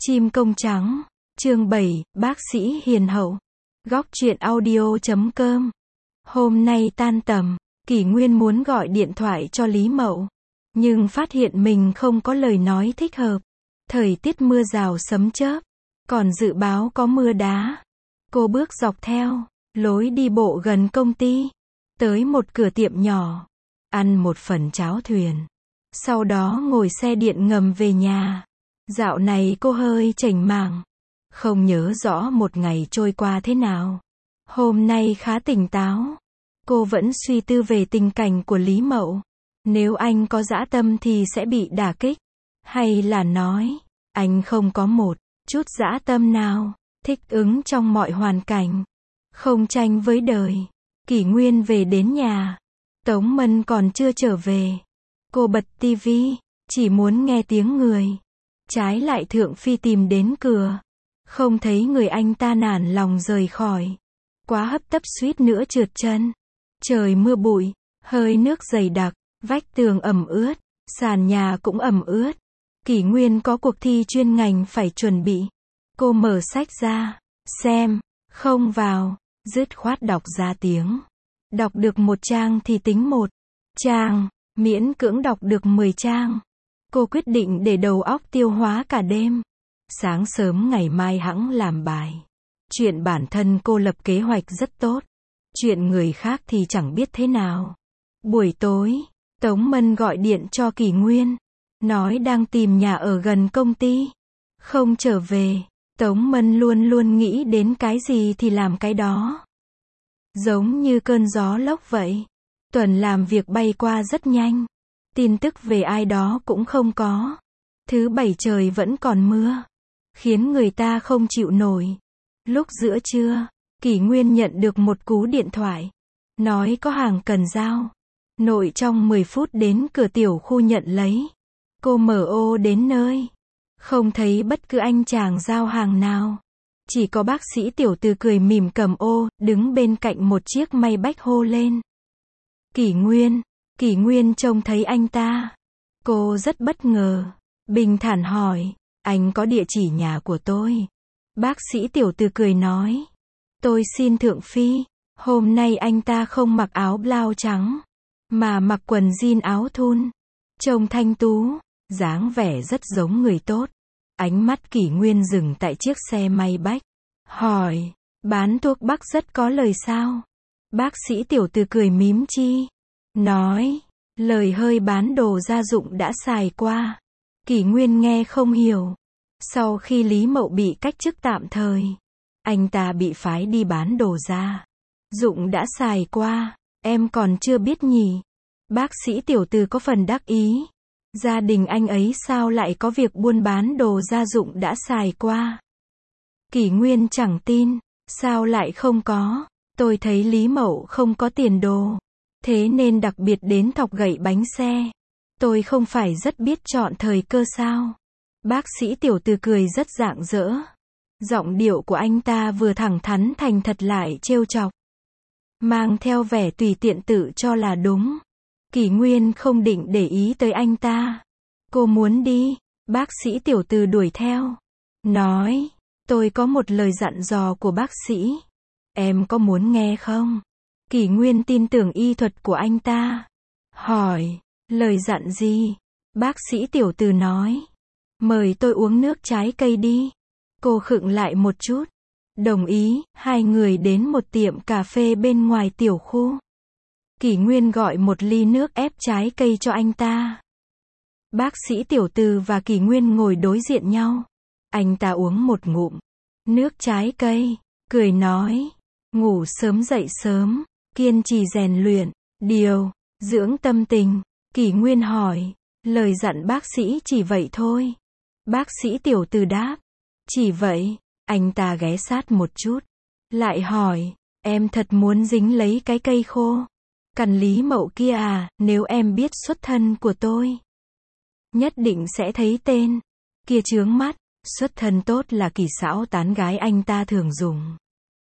Chim công trắng, chương 7, bác sĩ hiền hậu. Góc truyện audio.com. Hôm nay tan tầm, Kỷ Nguyên muốn gọi điện thoại cho Lý Mậu, nhưng phát hiện mình không có lời nói thích hợp. Thời tiết mưa rào sấm chớp, còn dự báo có mưa đá. Cô bước dọc theo lối đi bộ gần công ty, tới một cửa tiệm nhỏ, ăn một phần cháo thuyền. Sau đó ngồi xe điện ngầm về nhà. Dạo này cô hơi chểnh mảng, không nhớ rõ một ngày trôi qua thế nào. Hôm nay khá tỉnh táo. Cô vẫn suy tư về tình cảnh của Lý Mậu. Nếu anh có dã tâm thì sẽ bị đả kích. Hay là nói, anh không có một chút dã tâm nào, thích ứng trong mọi hoàn cảnh, không tranh với đời. Kỷ Nguyên về đến nhà. Tống Mân còn chưa trở về. Cô bật tivi, chỉ muốn nghe tiếng người. Trái lại Thượng Phi tìm đến cửa. Không thấy người anh ta nản lòng rời khỏi. Quá hấp tấp suýt nữa trượt chân. Trời mưa bụi, hơi nước dày đặc, vách tường ẩm ướt, sàn nhà cũng ẩm ướt. Kỷ Nguyên có cuộc thi chuyên ngành phải chuẩn bị. Cô mở sách ra, xem, không vào, dứt khoát đọc ra tiếng. Đọc được một trang thì tính một trang, miễn cưỡng đọc được 10 trang. Cô quyết định để đầu óc tiêu hóa cả đêm. Sáng sớm ngày mai hẵng làm bài. Chuyện bản thân cô lập kế hoạch rất tốt. Chuyện người khác thì chẳng biết thế nào. Buổi tối, Tống Mân gọi điện cho Kỷ Nguyên. Nói đang tìm nhà ở gần công ty. Không trở về. Tống Mân luôn luôn nghĩ đến cái gì thì làm cái đó. Giống như cơn gió lốc vậy. Tuần làm việc bay qua rất nhanh. Tin tức về ai đó cũng không có. Thứ bảy trời vẫn còn mưa, khiến người ta không chịu nổi. Lúc giữa trưa, Kỷ Nguyên nhận được một cú điện thoại. Nói có hàng cần giao. Nội trong 10 phút đến cửa tiểu khu nhận lấy. Cô mở ô đến nơi. Không thấy bất cứ anh chàng giao hàng nào. Chỉ có bác sĩ tiểu từ cười mỉm cầm ô, đứng bên cạnh một chiếc may bách hô lên. Kỷ Nguyên. Kỷ Nguyên trông thấy anh ta. Cô rất bất ngờ. Bình thản hỏi, anh có địa chỉ nhà của tôi. Bác sĩ tiểu từ cười nói. Tôi xin Thượng Phi. Hôm nay anh ta không mặc áo blau trắng, mà mặc quần jean áo thun. Trông thanh tú, dáng vẻ rất giống người tốt. Ánh mắt Kỷ Nguyên dừng tại chiếc xe may bách. Hỏi, bán thuốc bắc rất có lời sao? Bác sĩ tiểu từ cười mím chi. Nói, lời hơi bán đồ gia dụng đã xài qua. Kỷ Nguyên nghe không hiểu. Sau khi Lý Mậu bị cách chức tạm thời, anh ta bị phái đi bán đồ gia dụng đã xài qua, em còn chưa biết nhỉ? Bác sĩ tiểu từ có phần đắc ý. Gia đình anh ấy sao lại có việc buôn bán đồ gia dụng đã xài qua? Kỷ Nguyên chẳng tin. Sao lại không có? Tôi thấy Lý Mậu không có tiền đồ, thế nên đặc biệt đến thọc gậy bánh xe. Tôi không phải rất biết chọn thời cơ sao? Bác sĩ tiểu từ cười rất rạng rỡ. Giọng điệu của anh ta vừa thẳng thắn thành thật lại trêu chọc, mang theo vẻ tùy tiện tự cho là đúng. Kỷ Nguyên không định để ý tới anh ta. Cô muốn đi. Bác sĩ tiểu từ đuổi theo. Nói, tôi có một lời dặn dò của bác sĩ. Em có muốn nghe không? Kỷ Nguyên tin tưởng y thuật của anh ta. Hỏi, lời dặn gì? Bác sĩ tiểu từ nói. Mời tôi uống nước trái cây đi. Cô khựng lại một chút. Đồng ý. Hai người đến một tiệm cà phê bên ngoài tiểu khu. Kỷ Nguyên gọi một ly nước ép trái cây cho anh ta. Bác sĩ tiểu từ và Kỷ Nguyên ngồi đối diện nhau. Anh ta uống một ngụm nước trái cây, cười nói, ngủ sớm dậy sớm, kiên trì rèn luyện, điều dưỡng tâm tình. Kỷ Nguyên hỏi, lời dặn bác sĩ chỉ vậy thôi? Bác sĩ tiểu từ đáp, chỉ vậy. Anh ta ghé sát một chút, lại hỏi, em thật muốn dính lấy cái cây khô cằn Lý Mậu kia à? Nếu em biết xuất thân của tôi, nhất định sẽ thấy tên kia chướng mắt. Xuất thân tốt là kỳ xảo tán gái anh ta thường dùng.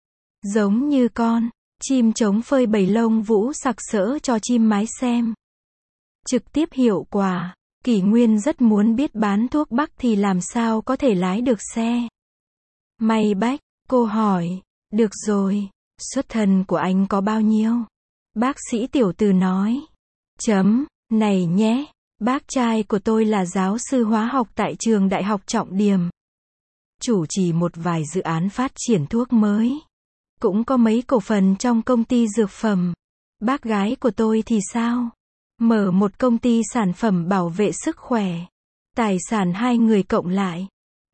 Giống như con chim trống phơi bầy lông vũ sặc sỡ cho chim mái xem. Trực tiếp hiệu quả. Kỷ Nguyên rất muốn biết bán thuốc bắc thì làm sao có thể lái được xe. May Bách, cô hỏi. Được rồi, xuất thân của anh có bao nhiêu? Bác sĩ Tiểu Từ nói. Này nhé, bác trai của tôi là giáo sư hóa học tại trường đại học Trọng Điểm. Chủ trì một vài dự án phát triển thuốc mới. Cũng có mấy cổ phần trong công ty dược phẩm. Bác gái của tôi thì sao? Mở một công ty sản phẩm bảo vệ sức khỏe. Tài sản hai người cộng lại.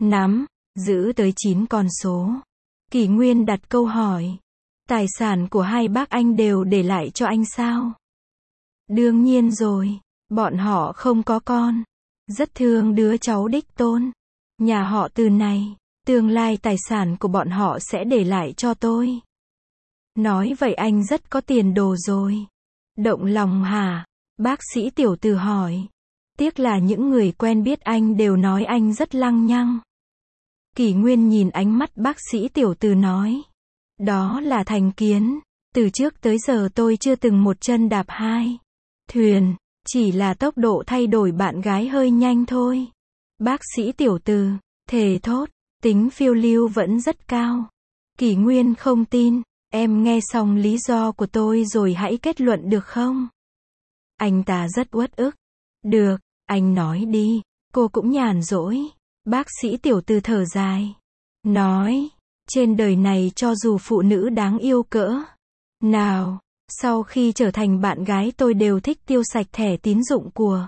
Giữ tới 9 con số. Kỷ Nguyên đặt câu hỏi. Tài sản của hai bác anh đều để lại cho anh sao? Đương nhiên rồi. Bọn họ không có con. Rất thương đứa cháu đích tôn. Nhà họ Từ này, tương lai tài sản của bọn họ sẽ để lại cho tôi. Nói vậy anh rất có tiền đồ rồi. Động lòng hả? Bác sĩ Tiểu Từ hỏi. Tiếc là những người quen biết anh đều nói anh rất lăng nhăng. Kỷ Nguyên nhìn ánh mắt bác sĩ Tiểu Từ nói. Đó là thành kiến. Từ trước tới giờ tôi chưa từng một chân đạp hai thuyền. Chỉ là tốc độ thay đổi bạn gái hơi nhanh thôi. Bác sĩ Tiểu Từ, thề thốt, tính phiêu lưu vẫn rất cao. Kỷ Nguyên không tin. Em nghe xong lý do của tôi rồi hãy kết luận được không? Anh ta rất uất ức. Được, anh nói đi. Cô cũng nhàn rỗi. Bác sĩ Tiểu Từ thở dài. Nói, trên đời này cho dù phụ nữ đáng yêu cỡ nào, sau khi trở thành bạn gái tôi đều thích tiêu sạch thẻ tín dụng của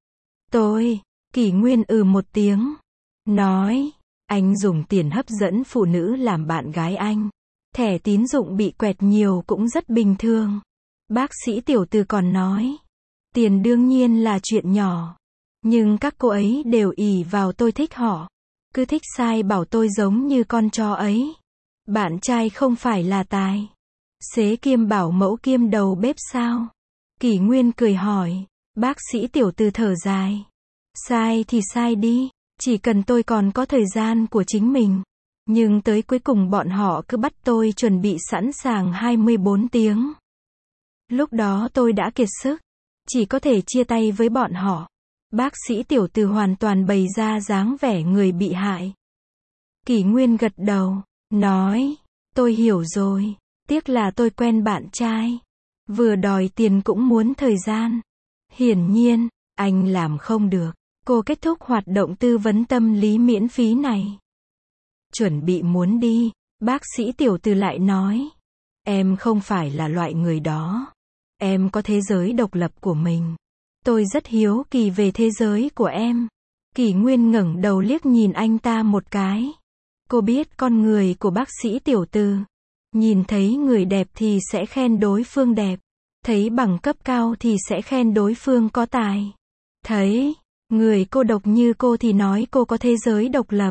tôi. Kỷ Nguyên một tiếng. Nói, anh dùng tiền hấp dẫn phụ nữ làm bạn gái anh. Thẻ tín dụng bị quẹt nhiều cũng rất bình thường. Bác sĩ Tiểu Từ còn nói. Tiền đương nhiên là chuyện nhỏ. Nhưng các cô ấy đều ỷ vào tôi thích họ. Cứ thích sai bảo tôi giống như con chó ấy. Bạn trai không phải là tài xế kiêm bảo mẫu kiêm đầu bếp sao? Kỷ Nguyên cười hỏi. Bác sĩ Tiểu Từ thở dài. Sai thì sai đi. Chỉ cần tôi còn có thời gian của chính mình. Nhưng tới cuối cùng bọn họ cứ bắt tôi chuẩn bị sẵn sàng 24 tiếng. Lúc đó tôi đã kiệt sức. Chỉ có thể chia tay với bọn họ. Bác sĩ Tiểu Từ hoàn toàn bày ra dáng vẻ người bị hại. Kỷ Nguyên gật đầu. Nói. Tôi hiểu rồi. Tiếc là tôi quen bạn trai. Vừa đòi tiền cũng muốn thời gian. Hiển nhiên, anh làm không được. Cô kết thúc hoạt động tư vấn tâm lý miễn phí này. Chuẩn bị muốn đi. Bác sĩ Tiểu Từ lại nói. Em không phải là loại người đó. Em có thế giới độc lập của mình. Tôi rất hiếu kỳ về thế giới của em. Kỷ Nguyên ngẩng đầu liếc nhìn anh ta một cái. Cô biết con người của bác sĩ Tiểu Từ. Nhìn thấy người đẹp thì sẽ khen đối phương đẹp. Thấy bằng cấp cao thì sẽ khen đối phương có tài. Thấy người cô độc như cô thì nói cô có thế giới độc lập.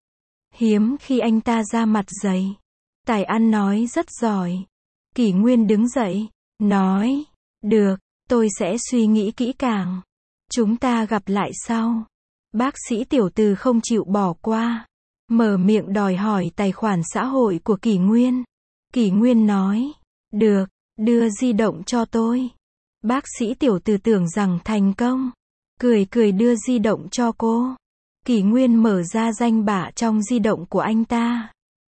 Hiếm khi anh ta ra mặt dày. Tài ăn nói rất giỏi. Kỷ Nguyên đứng dậy. Nói. Được, tôi sẽ suy nghĩ kỹ càng. Chúng ta gặp lại sau. Bác sĩ Tiểu Từ không chịu bỏ qua. Mở miệng đòi hỏi tài khoản xã hội của Kỷ Nguyên. Kỷ Nguyên nói. Được, đưa di động cho tôi. Bác sĩ Tiểu Từ tưởng rằng thành công. Cười cười đưa di động cho cô. Kỷ Nguyên mở ra danh bạ trong di động của anh ta.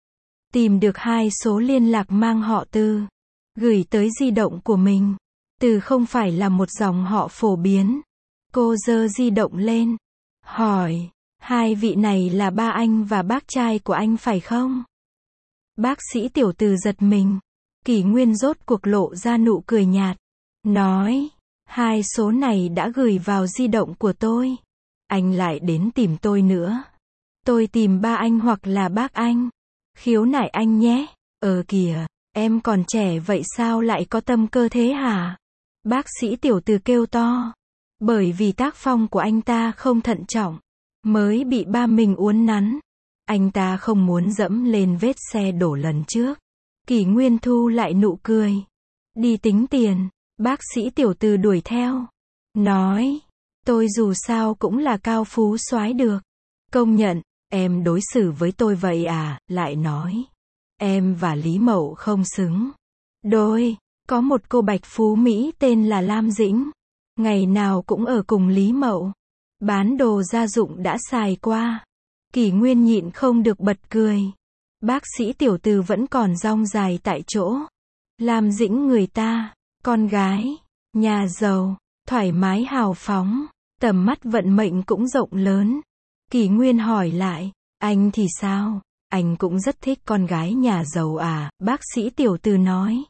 Tìm được 2 số liên lạc mang họ Từ. Gửi tới di động của mình. Từ không phải là một dòng họ phổ biến. Cô giơ di động lên. Hỏi. 2 vị này là ba anh và bác trai của anh phải không? Bác sĩ Tiểu Từ giật mình. Kỷ Nguyên rốt cuộc lộ ra nụ cười nhạt. Nói. 2 số này đã gửi vào di động của tôi. Anh lại đến tìm tôi nữa. Tôi tìm ba anh hoặc là bác anh. Khiếu nại anh nhé. Kìa, em còn trẻ vậy sao lại có tâm cơ thế hả? Bác sĩ Tiểu Từ kêu to. Bởi vì tác phong của anh ta không thận trọng. Mới bị ba mình uốn nắn. Anh ta không muốn dẫm lên vết xe đổ lần trước. Kỷ Nguyên thu lại nụ cười. Đi tính tiền. Bác sĩ Tiểu Từ đuổi theo. Nói. Tôi dù sao cũng là cao phú soái được. Công nhận, em đối xử với tôi vậy à? Lại nói. Em và Lý Mậu không xứng đôi. Có một cô bạch phú Mỹ tên là Lam Dĩnh. Ngày nào cũng ở cùng Lý Mậu. Bán đồ gia dụng đã xài qua. Kỷ Nguyên nhịn không được bật cười. Bác sĩ Tiểu Từ vẫn còn dong dài tại chỗ. Lam Dĩnh người ta, con gái, nhà giàu, thoải mái hào phóng, tầm mắt vận mệnh cũng rộng lớn. Kỷ Nguyên hỏi lại, anh thì sao? Anh cũng rất thích con gái nhà giàu à? Bác sĩ Tiểu Từ nói.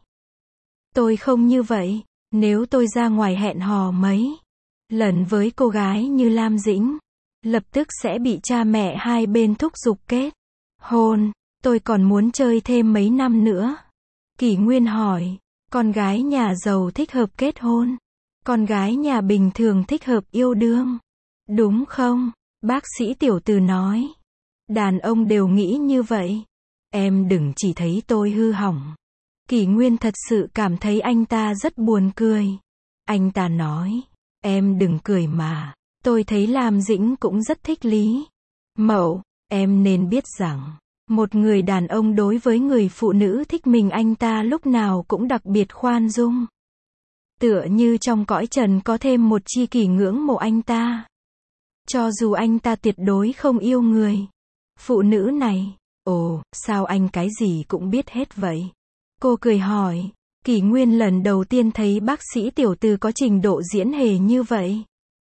Tôi không như vậy. Nếu tôi ra ngoài hẹn hò mấy lần với cô gái như Lam Dĩnh, lập tức sẽ bị cha mẹ hai bên thúc giục kết hôn. Tôi còn muốn chơi thêm mấy năm nữa. Kỷ Nguyên hỏi, con gái nhà giàu thích hợp kết hôn, con gái nhà bình thường thích hợp yêu đương, đúng không? Bác sĩ Tiểu Từ nói. Đàn ông đều nghĩ như vậy. Em đừng chỉ thấy tôi hư hỏng. Kỷ Nguyên thật sự cảm thấy anh ta rất buồn cười. Anh ta nói, em đừng cười mà. Tôi thấy Lam Dĩnh cũng rất thích Lý Mậu. Em nên biết rằng, một người đàn ông đối với người phụ nữ thích mình anh ta lúc nào cũng đặc biệt khoan dung. Tựa như trong cõi trần có thêm một tri kỷ ngưỡng mộ anh ta. Cho dù anh ta tuyệt đối không yêu người phụ nữ này. Ồ, sao anh cái gì cũng biết hết vậy? Cô cười hỏi. Kỷ Nguyên lần đầu tiên thấy bác sĩ Tiểu Từ có trình độ diễn hề như vậy.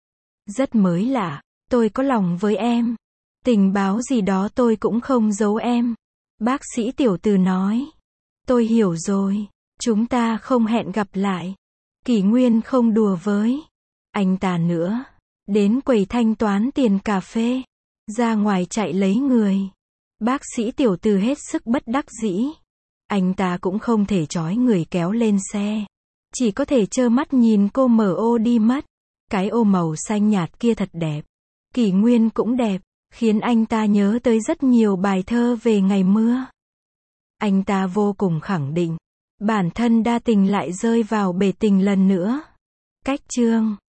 Rất mới lạ, tôi có lòng với em. Tình báo gì đó tôi cũng không giấu em. Bác sĩ Tiểu Từ nói. Tôi hiểu rồi, chúng ta không hẹn gặp lại. Kỷ Nguyên không đùa với anh ta nữa. Đến quầy thanh toán tiền cà phê. Ra ngoài chạy lấy người. Bác sĩ Tiểu Từ hết sức bất đắc dĩ. Anh ta cũng không thể trói người kéo lên xe. Chỉ có thể trơ mắt nhìn cô mở ô đi mất. Cái ô màu xanh nhạt kia thật đẹp. Kỷ Nguyên cũng đẹp, khiến anh ta nhớ tới rất nhiều bài thơ về ngày mưa. Anh ta vô cùng khẳng định, bản thân đa tình lại rơi vào bể tình lần nữa. Cách chương